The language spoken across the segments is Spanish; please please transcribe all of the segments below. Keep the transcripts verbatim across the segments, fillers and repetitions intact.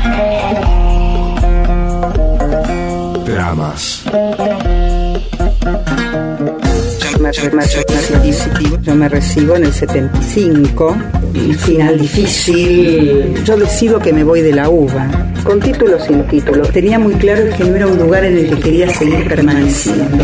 Dramas. Yo me recibo en el setenta y cinco, el final difícil. Yo decido que me voy de la UBA, con título o sin título. Tenía muy claro que no era un lugar en el que quería seguir permaneciendo.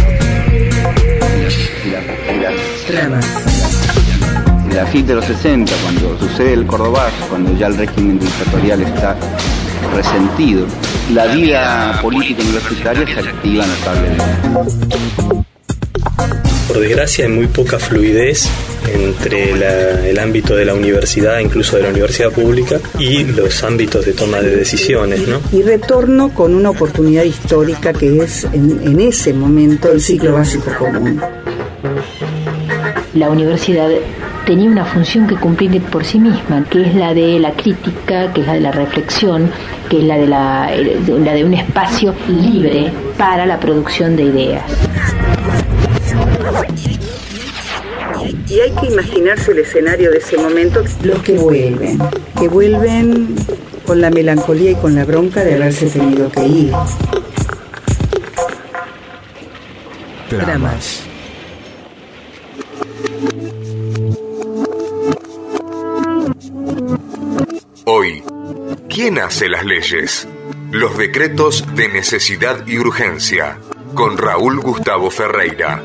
Dramas. A fin de los sesenta, cuando sucede el Cordobazo, cuando ya el régimen dictatorial está resentido, la vida política universitaria se activa notablemente. Por desgracia hay muy poca fluidez entre la, el ámbito de la universidad, incluso de la universidad pública, y los ámbitos de toma de decisiones, ¿no? Y retorno con una oportunidad histórica que es en, en ese momento el ciclo básico común. La universidad tenía una función que cumplir por sí misma, que es la de la crítica, que es la de la reflexión, que es la de, la, la de un espacio libre para la producción de ideas. Y hay que imaginarse el escenario de ese momento. Los que vuelven, que vuelven con la melancolía y con la bronca de haberse tenido que ir. Dramas. Hoy, ¿quién hace las leyes? Los decretos de necesidad y urgencia, con Raúl Gustavo Ferreira.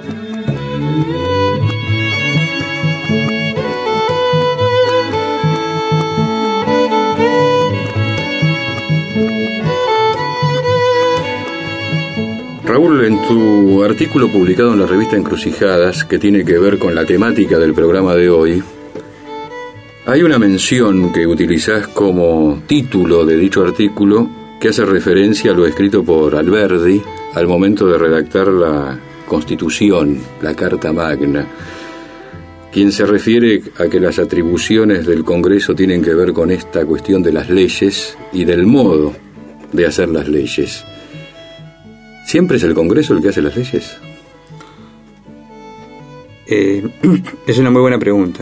Raúl, en tu artículo publicado en la revista Encrucijadas, que tiene que ver con la temática del programa de hoy, hay una mención que utilizás como título de dicho artículo que hace referencia a lo escrito por Alberdi al momento de redactar la Constitución, la Carta Magna, quien se refiere a que las atribuciones del Congreso tienen que ver con esta cuestión de las leyes y del modo de hacer las leyes. ¿Siempre es el Congreso el que hace las leyes? Eh, es una muy buena pregunta.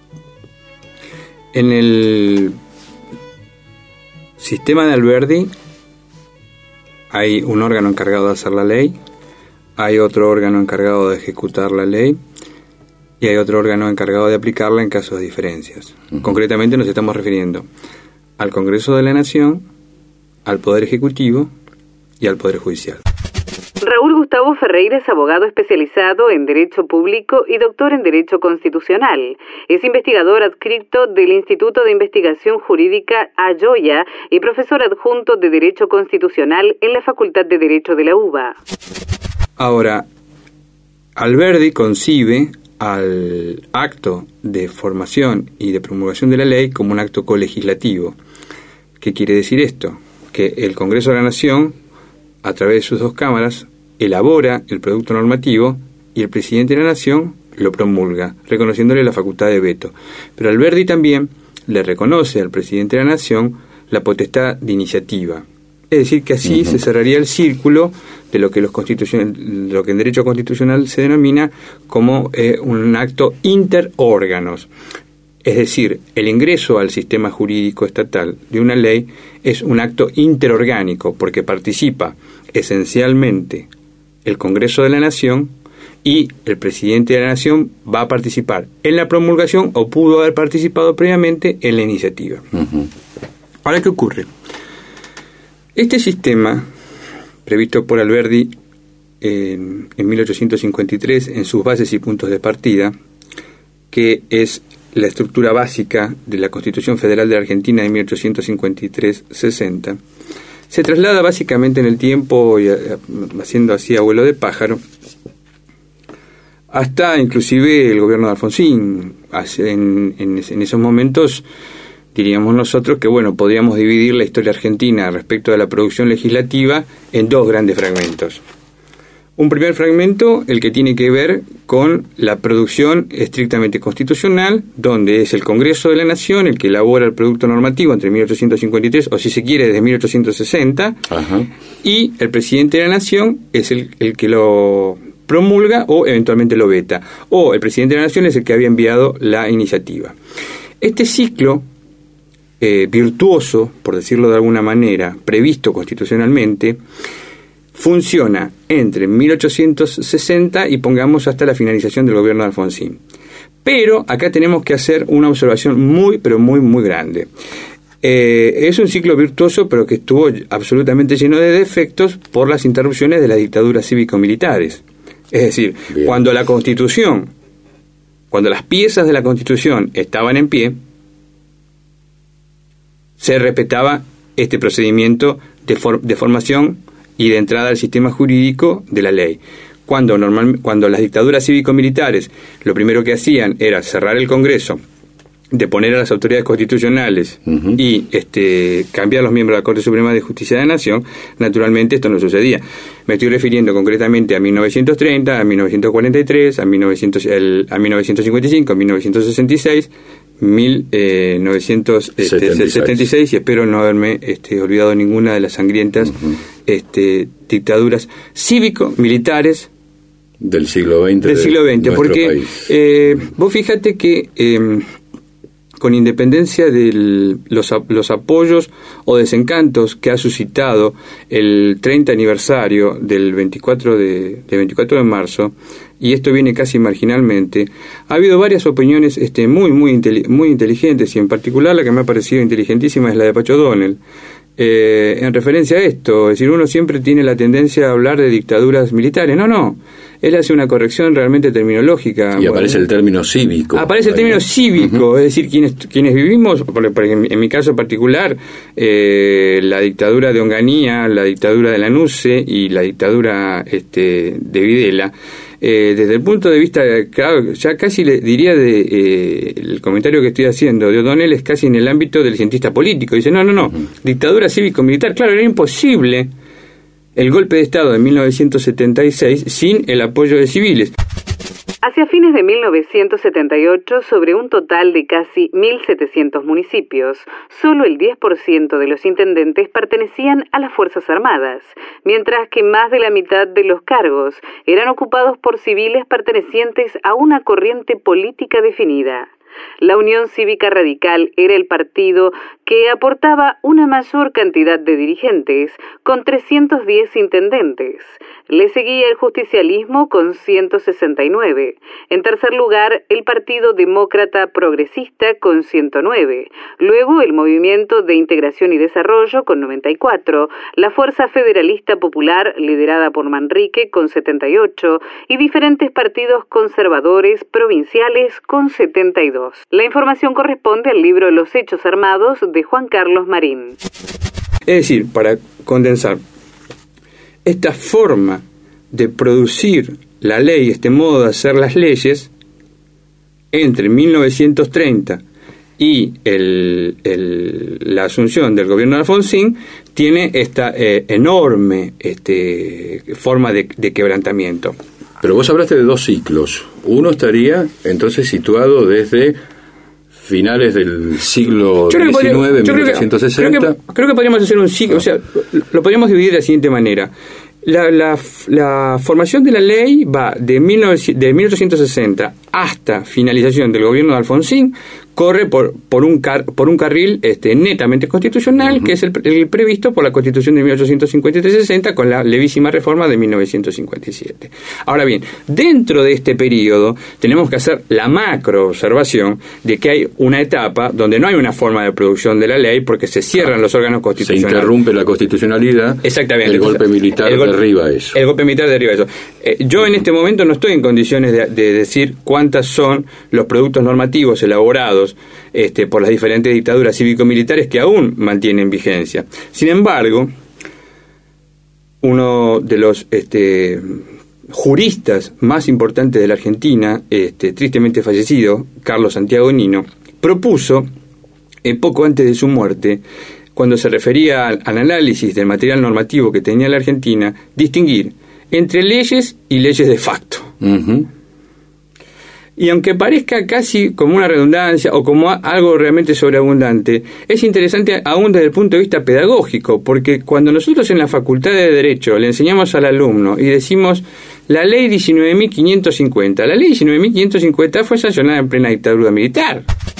En el sistema de Alberdi hay un órgano encargado de hacer la ley, hay otro órgano encargado de ejecutar la ley y hay otro órgano encargado de aplicarla en casos de diferencias. Uh-huh. Concretamente nos estamos refiriendo al Congreso de la Nación, al Poder Ejecutivo y al Poder Judicial. Raúl Gustavo Ferreira es abogado especializado en Derecho Público y doctor en Derecho Constitucional. Es investigador adscrito del Instituto de Investigación Jurídica Ayoya y profesor adjunto de Derecho Constitucional en la Facultad de Derecho de la UBA. Ahora, Alberdi concibe al acto de formación y de promulgación de la ley como un acto colegislativo. ¿Qué quiere decir esto? Que el Congreso de la Nación, a través de sus dos cámaras, elabora el producto normativo y el presidente de la Nación lo promulga, reconociéndole la facultad de veto. Pero Alberdi también le reconoce al presidente de la Nación la potestad de iniciativa. Es decir, que así uh-huh. se cerraría el círculo de lo que los constitucion- lo que en derecho constitucional se denomina como eh, un acto interórganos. Es decir, el ingreso al sistema jurídico estatal de una ley es un acto interorgánico porque participa esencialmente el Congreso de la Nación y el presidente de la Nación va a participar en la promulgación o pudo haber participado previamente en la iniciativa. Uh-huh. Ahora, ¿qué ocurre? Este sistema, previsto por Alberdi en, en mil ochocientos cincuenta y tres en sus bases y puntos de partida, que es la estructura básica de la Constitución Federal de la Argentina de mil ochocientos cincuenta y tres sesenta, se traslada básicamente en el tiempo, y haciendo así abuelo de pájaro, hasta inclusive el gobierno de Alfonsín. En, en, en esos momentos diríamos nosotros que bueno, podríamos dividir la historia argentina respecto de la producción legislativa en dos grandes fragmentos. Un primer fragmento, el que tiene que ver con la producción estrictamente constitucional, donde es el Congreso de la Nación el que elabora el producto normativo entre mil ochocientos cincuenta y tres, o si se quiere, desde mil ochocientos sesenta, Ajá. y el presidente de la Nación es el, el que lo promulga o eventualmente lo veta, o el presidente de la Nación es el que había enviado la iniciativa. Este ciclo eh, virtuoso, por decirlo de alguna manera, previsto constitucionalmente, funciona entre mil ochocientos sesenta y pongamos hasta la finalización del gobierno de Alfonsín. Pero acá tenemos que hacer una observación muy, pero muy, muy grande. Eh, es un ciclo virtuoso, pero que estuvo absolutamente lleno de defectos por las interrupciones de las dictaduras cívico-militares. Es decir, Bien. cuando la Constitución, cuando las piezas de la Constitución estaban en pie, se respetaba este procedimiento de, for- de formación y de entrada al sistema jurídico de la ley. Cuando, normal, cuando las dictaduras cívico-militares lo primero que hacían era cerrar el Congreso, deponer a las autoridades constitucionales uh-huh. y este, cambiar los miembros de la Corte Suprema de Justicia de la Nación, naturalmente esto no sucedía. Me estoy refiriendo concretamente a mil novecientos treinta, a mil novecientos cuarenta y tres, a, mil novecientos, el, a mil novecientos cincuenta y cinco, a mil novecientos sesenta y seis, mil novecientos setenta y seis y espero no haberme este, olvidado ninguna de las sangrientas uh-huh. este, dictaduras cívico-militares del siglo veinte. Del siglo veinte, porque eh, vos fíjate que eh, con independencia de los, los apoyos o desencantos que ha suscitado el treinta aniversario del veinticuatro de, de veinticuatro de marzo, y esto viene casi marginalmente, ha habido varias opiniones este, muy, muy, inteli- muy inteligentes, y en particular la que me ha parecido inteligentísima es la de Pacho O'Donnell, eh, en referencia a esto. Es decir, uno siempre tiene la tendencia a hablar de dictaduras militares. No, no. Él hace una corrección realmente terminológica. Y bueno, aparece el término cívico. Aparece el término cívico, uh-huh. es decir, quienes quienes vivimos, por, por, en, en mi caso particular, eh, la dictadura de Onganía, la dictadura de Lanusse y la dictadura este, de Videla, eh, desde el punto de vista, claro, ya casi le diría de eh, el comentario que estoy haciendo de O'Donnell es casi en el ámbito del cientista político. Dice, no, no, no, uh-huh. dictadura cívico-militar, claro, era imposible el golpe de Estado de mil novecientos setenta y seis sin el apoyo de civiles. Hacia fines de mil novecientos setenta y ocho, sobre un total de casi mil setecientos municipios, solo el diez por ciento de los intendentes pertenecían a las Fuerzas Armadas, mientras que más de la mitad de los cargos eran ocupados por civiles pertenecientes a una corriente política definida. La Unión Cívica Radical era el partido que aportaba una mayor cantidad de dirigentes, con trescientos diez intendentes. Le seguía el justicialismo con ciento sesenta y nueve. En tercer lugar, el Partido Demócrata Progresista con ciento nueve. Luego, el Movimiento de Integración y Desarrollo con noventa y cuatro. La Fuerza Federalista Popular, liderada por Manrique, con setenta y ocho. Y diferentes partidos conservadores provinciales con setenta y dos. La información corresponde al libro Los Hechos Armados de Juan Carlos Marín. Es decir, para condensar, esta forma de producir la ley, este modo de hacer las leyes, entre mil novecientos treinta y el, el, la asunción del gobierno de Alfonsín, tiene esta eh, enorme este, forma de, de quebrantamiento. Pero vos hablaste de dos ciclos. Uno estaría entonces situado desde finales del siglo diecinueve, mil novecientos sesenta. Creo que, creo que podríamos hacer un ciclo, o sea, lo podríamos dividir de la siguiente manera. La, la, la formación de la ley va de, mil ochocientos sesenta hasta finalización del gobierno de Alfonsín, corre por, por, un, car, por un carril este, netamente constitucional, uh-huh. que es el, el previsto por la Constitución de mil ochocientos cincuenta y tres sesenta con la levísima reforma de mil novecientos cincuenta y siete. Ahora bien, dentro de este periodo tenemos que hacer la macro observación de que hay una etapa donde no hay una forma de producción de la ley porque se cierran los órganos constitucionales. Se interrumpe la constitucionalidad. Exactamente. El golpe militar el golpe, derriba eso. El golpe militar derriba eso. Eh, yo en este momento no estoy en condiciones de, de decir cuántas son los productos normativos elaborados Este, por las diferentes dictaduras cívico-militares que aún mantienen vigencia. Sin embargo, uno de los este, juristas más importantes de la Argentina, este, tristemente fallecido, Carlos Santiago Nino, propuso, eh, poco antes de su muerte, cuando se refería al, al análisis del material normativo que tenía la Argentina, distinguir entre leyes y leyes de facto. Uh-huh. Y aunque parezca casi como una redundancia o como algo realmente sobreabundante, es interesante aún desde el punto de vista pedagógico, porque cuando nosotros en la Facultad de Derecho le enseñamos al alumno y decimos la ley diecinueve mil quinientos cincuenta, la ley diecinueve mil quinientos cincuenta fue sancionada en plena dictadura militar.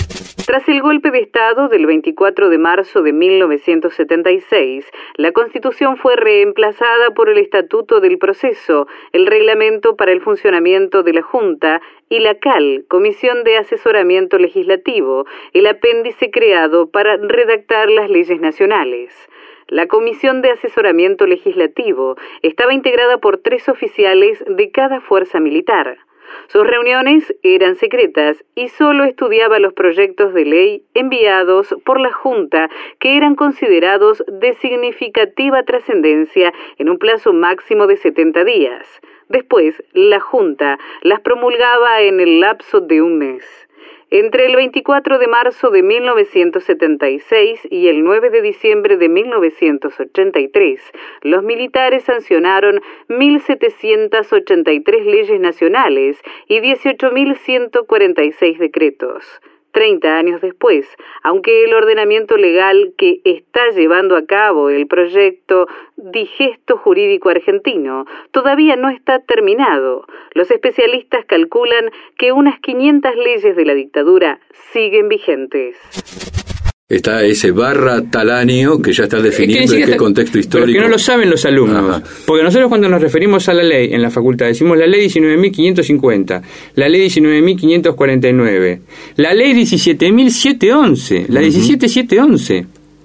Tras el golpe de Estado del veinticuatro de marzo de mil novecientos setenta y seis, la Constitución fue reemplazada por el Estatuto del Proceso, el Reglamento para el Funcionamiento de la Junta y la C A L, Comisión de Asesoramiento Legislativo, el apéndice creado para redactar las leyes nacionales. La Comisión de Asesoramiento Legislativo estaba integrada por tres oficiales de cada fuerza militar. Sus reuniones eran secretas y solo estudiaba los proyectos de ley enviados por la Junta que eran considerados de significativa trascendencia en un plazo máximo de setenta días. Después, la Junta las promulgaba en el lapso de un mes. Entre el veinticuatro de marzo de mil novecientos setenta y seis y el nueve de diciembre de mil novecientos ochenta y tres, los militares sancionaron mil setecientas ochenta y tres leyes nacionales y dieciocho mil ciento cuarenta y seis decretos. Treinta años después, aunque el ordenamiento legal que está llevando a cabo el proyecto Digesto Jurídico Argentino todavía no está terminado, los especialistas calculan que unas quinientas leyes de la dictadura siguen vigentes. Está ese barra tal año que ya está definiendo es que en qué está, contexto histórico. Pero que no lo saben los alumnos. Ajá. Porque nosotros cuando nos referimos a la ley en la facultad decimos la ley diecinueve mil quinientos cincuenta, la ley diecinueve mil quinientos cuarenta y nueve, la ley diecisiete mil setecientos once, la diecisiete mil setecientos once,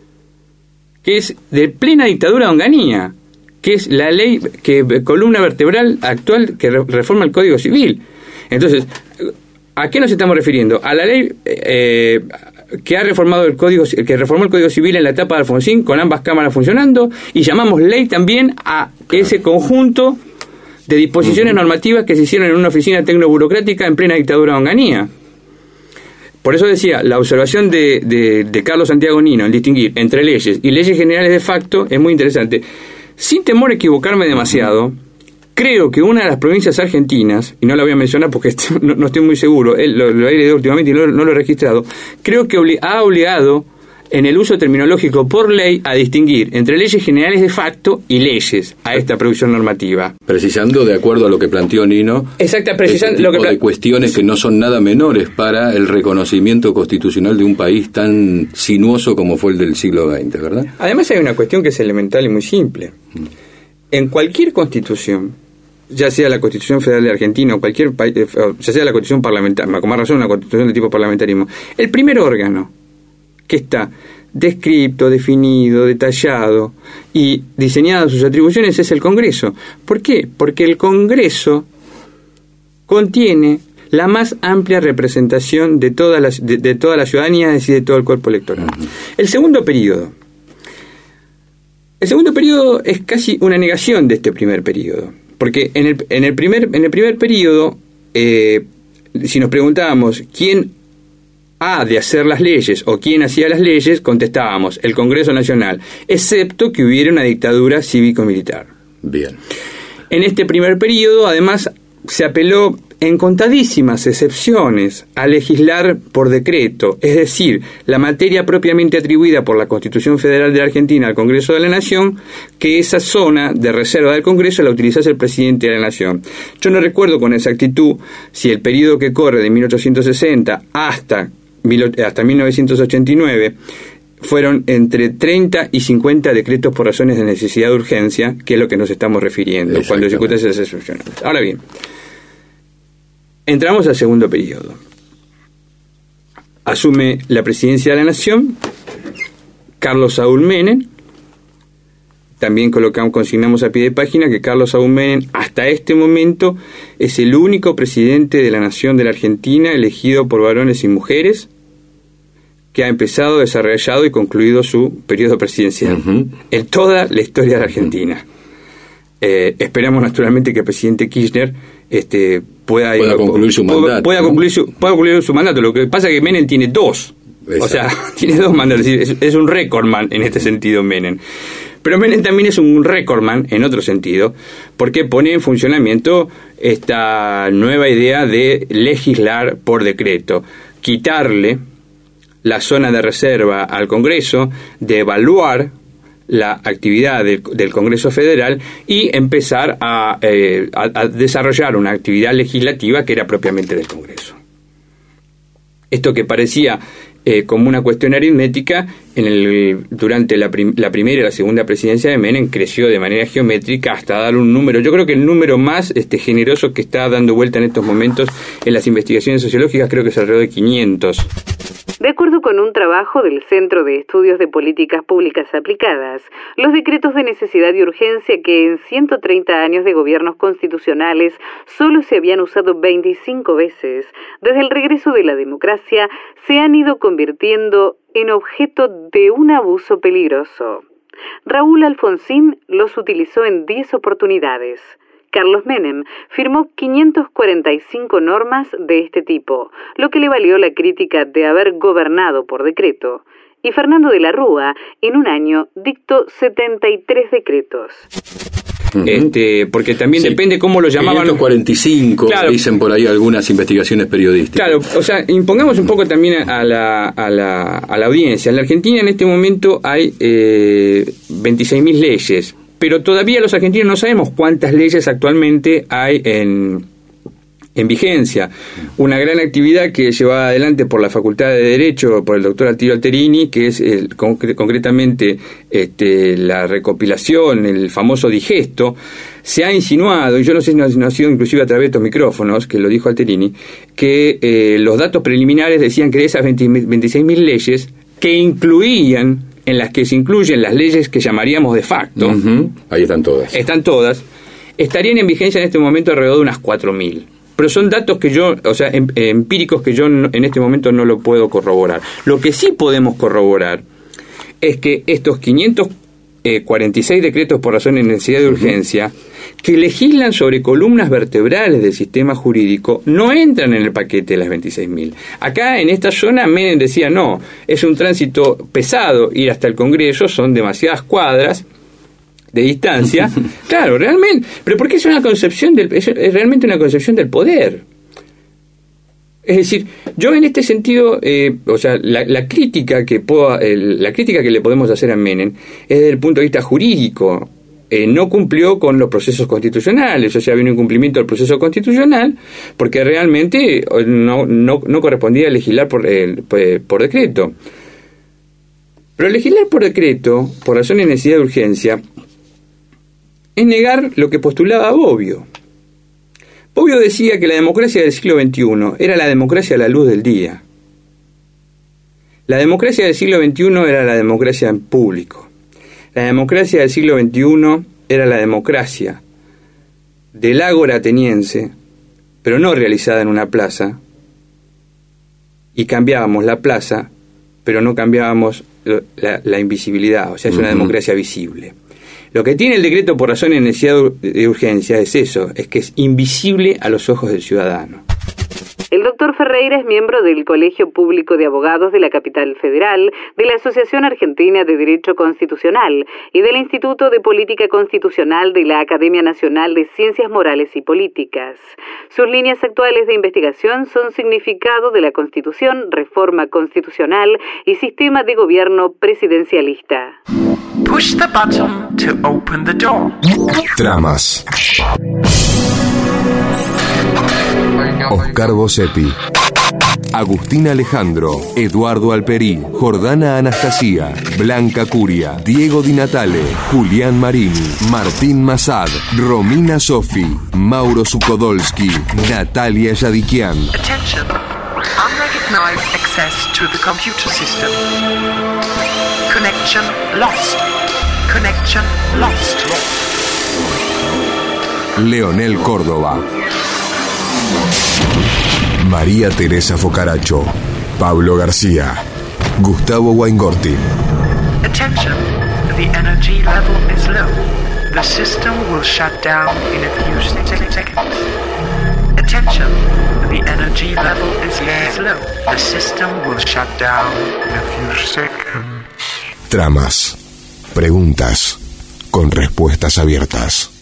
que es de plena dictadura de Onganía, que es la ley, que columna vertebral actual que re, reforma el Código Civil. Entonces, ¿a qué nos estamos refiriendo? A la ley... Eh, que ha reformado el código, que reformó el Código Civil en la etapa de Alfonsín, con ambas cámaras funcionando, y llamamos ley también a ese conjunto de disposiciones uh-huh. normativas que se hicieron en una oficina tecnoburocrática en plena dictadura de Onganía. Por eso decía, la observación de, de, de Carlos Santiago Nino, el distinguir entre leyes y leyes generales de facto, es muy interesante. Sin temor a equivocarme demasiado, uh-huh. creo que una de las provincias argentinas, y no la voy a mencionar porque no, no estoy muy seguro, él, lo, lo he leído últimamente y no, no lo he registrado, creo que obli- ha obligado en el uso terminológico por ley a distinguir entre leyes generales de facto y leyes a esta producción normativa. Precisando, de acuerdo a lo que planteó Nino, Exacto, precisando este tipo lo que pla- de cuestiones que no son nada menores para el reconocimiento constitucional de un país tan sinuoso como fue el del siglo veinte, ¿verdad? Además hay una cuestión que es elemental y muy simple. Mm. En cualquier constitución, ya sea la Constitución Federal de Argentina o cualquier país, ya sea la Constitución parlamentaria, con más razón una Constitución de tipo parlamentarismo, el primer órgano que está descrito, definido, detallado y diseñado sus atribuciones es el Congreso. ¿Por qué? Porque el Congreso contiene la más amplia representación de toda la, de, de toda la ciudadanía, es decir, de todo el cuerpo electoral. El segundo periodo. El segundo periodo es casi una negación de este primer periodo. Porque en el, en el, primer, en el primer periodo, eh, si nos preguntábamos quién ha de hacer las leyes o quién hacía las leyes, contestábamos el Congreso Nacional, excepto que hubiera una dictadura cívico-militar. Bien. En este primer periodo, además, se apeló en contadísimas excepciones a legislar por decreto, es decir, la materia propiamente atribuida por la Constitución Federal de la Argentina al Congreso de la Nación, que esa zona de reserva del Congreso la utilizase el presidente de la Nación. Yo no recuerdo con exactitud si el periodo que corre de mil ochocientos sesenta hasta, hasta mil novecientos ochenta y nueve fueron entre treinta y cincuenta decretos por razones de necesidad de urgencia, que es lo que nos estamos refiriendo cuando circunstancias esas excepcionales. Ahora bien, entramos al segundo periodo. Asume la presidencia de la Nación Carlos Saúl Menem. También colocamos, consignamos a pie de página que Carlos Saúl Menem hasta este momento es el único presidente de la Nación de la Argentina elegido por varones y mujeres que ha empezado, desarrollado y concluido su periodo presidencial uh-huh. en toda la historia de la Argentina. Eh, esperamos naturalmente que el presidente Kirchner este, pueda, pueda, concluir su pueda, mandato, pueda, ¿no? concluir su, pueda concluir su mandato. Lo que pasa es que Menem tiene dos. Exacto. O sea, tiene dos mandatos. Es, es un recordman en este sentido Menem. Pero Menem también es un recordman en otro sentido, porque pone en funcionamiento esta nueva idea de legislar por decreto, quitarle la zona de reserva al Congreso, de evaluar la actividad del, del Congreso Federal y empezar a, eh, a, a desarrollar una actividad legislativa que era propiamente del Congreso. Esto que parecía eh, como una cuestión aritmética, en el, durante la, prim, la primera y la segunda presidencia de Menem creció de manera geométrica hasta dar un número, yo creo que el número más este, generoso que está dando vuelta en estos momentos en las investigaciones sociológicas creo que es alrededor de quinientos. De acuerdo con un trabajo del Centro de Estudios de Políticas Públicas Aplicadas, los decretos de necesidad y urgencia que en ciento treinta años de gobiernos constitucionales solo se habían usado veinticinco veces, desde el regreso de la democracia, se han ido convirtiendo en objeto de un abuso peligroso. Raúl Alfonsín los utilizó en diez oportunidades. Carlos Menem firmó quinientas cuarenta y cinco normas de este tipo, lo que le valió la crítica de haber gobernado por decreto. Y Fernando de la Rúa, en un año, dictó setenta y tres decretos. Este, porque también sí, depende cómo lo llamaban. quinientos cuarenta y cinco, claro, dicen por ahí algunas investigaciones periodísticas. Claro, o sea, impongamos un poco también a la, a la, a la audiencia. En la Argentina en este momento hay eh, veintiséis mil leyes, pero todavía los argentinos no sabemos cuántas leyes actualmente hay en, en vigencia. Una gran actividad que llevada adelante por la Facultad de Derecho, por el doctor Attilio Alterini, que es el, concre- concretamente este, la recopilación, el famoso digesto, se ha insinuado, y yo no sé si no, no ha sido inclusive a través de estos micrófonos, que lo dijo Alterini, que eh, los datos preliminares decían que de esas veintiséis mil leyes, que incluían, en las que se incluyen las leyes que llamaríamos de facto, uh-huh. Ahí están todas. Están todas, estarían en vigencia en este momento alrededor de unas cuatro mil. Pero son datos que yo, o sea, em, empíricos que yo no, en este momento no lo puedo corroborar. Lo que sí podemos corroborar es que estos quinientos cuarenta y seis decretos por razones de necesidad de urgencia, uh-huh, que legislan sobre columnas vertebrales del sistema jurídico, no entran en el paquete de las veintiséis mil. Acá en esta zona Menem decía, no, es un tránsito pesado ir hasta el Congreso, son demasiadas cuadras de distancia. Claro, realmente, pero porque es una concepción del, es, es realmente una concepción del poder. Es decir, yo en este sentido, eh, o sea, la, la crítica que puedo, el, la crítica que le podemos hacer a Menem es desde el punto de vista jurídico. Eh, no cumplió con los procesos constitucionales, o sea, había un incumplimiento del proceso constitucional porque realmente no, no, no correspondía legislar por, eh, por decreto. Pero legislar por decreto, por razones de necesidad de urgencia, es negar lo que postulaba Bobbio. Bobbio decía que la democracia del siglo veintiuno era la democracia a la luz del día. La democracia del siglo veintiuno era la democracia en público. La democracia del siglo veintiuno era la democracia del ágora ateniense, pero no realizada en una plaza, y cambiábamos la plaza, pero no cambiábamos la, la invisibilidad, o sea, es una uh-huh. democracia visible. Lo que tiene el decreto por razones de necesidad de urgencia es eso, es que es invisible a los ojos del ciudadano. El doctor Ferreira es miembro del Colegio Público de Abogados de la Capital Federal, de la Asociación Argentina de Derecho Constitucional y del Instituto de Política Constitucional de la Academia Nacional de Ciencias Morales y Políticas. Sus líneas actuales de investigación son significado de la Constitución, reforma constitucional y sistema de gobierno presidencialista. Push the button to open the door. Tramas. Oscar Bossetti, Agustín Alejandro, Eduardo Alperí, Jordana Anastasia, Blanca Curia, Diego Di Natale, Julián Marini, Martín Massad, Romina Sofi, Mauro Sukodolski, Natalia Yadikian. Attention. Unrecognized access to the computer system. Connection lost. Connection lost. Leonel Córdoba, María Teresa Focaracho, Pablo García, Gustavo Waingortin. Attention, the energy level is low. The system will shut down in a few seconds. Attention, the energy level is low. The system will shut down in a few seconds. Tramas, preguntas con respuestas abiertas.